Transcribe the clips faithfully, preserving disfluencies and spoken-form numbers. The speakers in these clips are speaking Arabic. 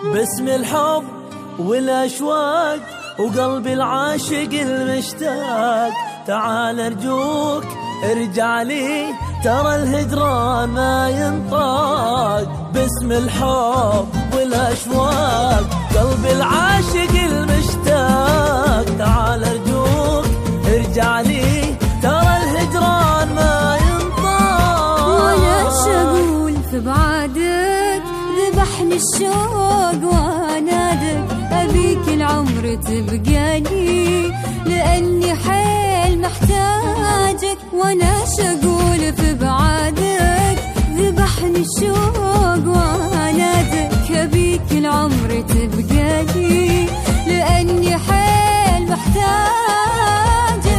باسم الحب والأشواق وقلبي العاشق المشتاق، تعال أرجوك ارجع لي، ترى الهجران ما ينطاق. باسم الحب والأشواق قلبي العاشق المشتاق، تعال أرجوك ارجع لي، ترى الهجران ما ينطاق. ولا شغول في بعدك ذبحني الشوق وانادك، أبيك العمر تبقالي لأني حيل محتاجك. وانا شغول في بعدك ذبحني الشوق وانادك، أبيك العمر تبقالي لأني حيل محتاجك.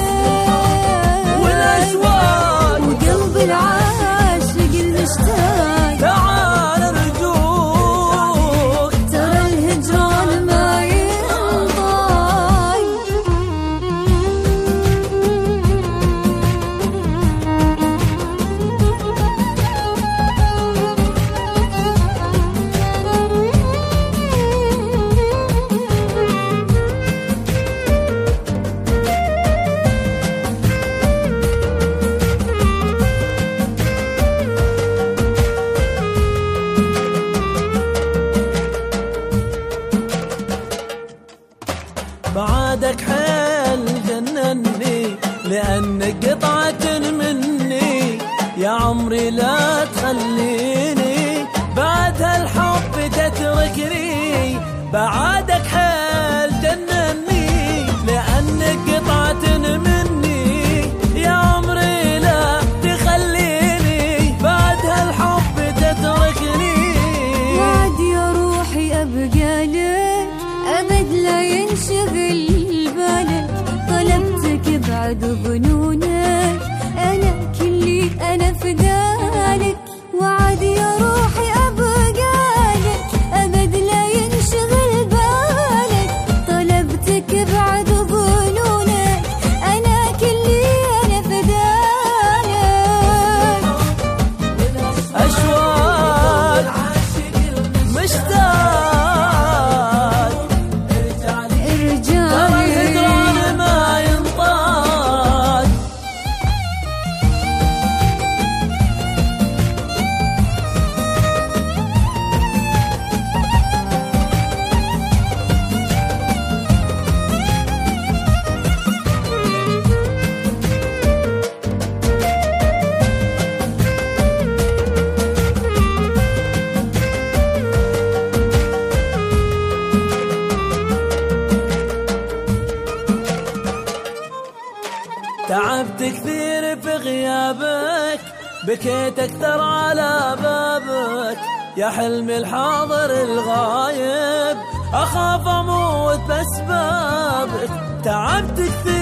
والأشواق وقلبي العاشق المشتاق، تعال أرجوك، ترى الهجران ما ينطاق. بعدك حيل جنني لأنك قطعة مني، يا عمري لا تخليني بعد هالحب تتركني. بعدك حيل جنني لأنك قطعة مني، يا عمري لا تخليني بعد هالحب تتركني. وعد يا روحي أبقى لك أبد لا ينشغل بالك، طلبتك بعد ظنونك أنا كلي أنا فدالك. وعد يا روحي أبقى لك أبد لا ينشغل بالك، طلبتك بعد ظنونك أنا كلي أنا فدالك. أشواق مشتاق، ارجع ترى الهجران ما ينطاق. تعبت كثير في غيابك، بكيت أكثر على بابك، يا حلمي الحاضر الغايب أخاف أموت بأسبابك. تعبت كثير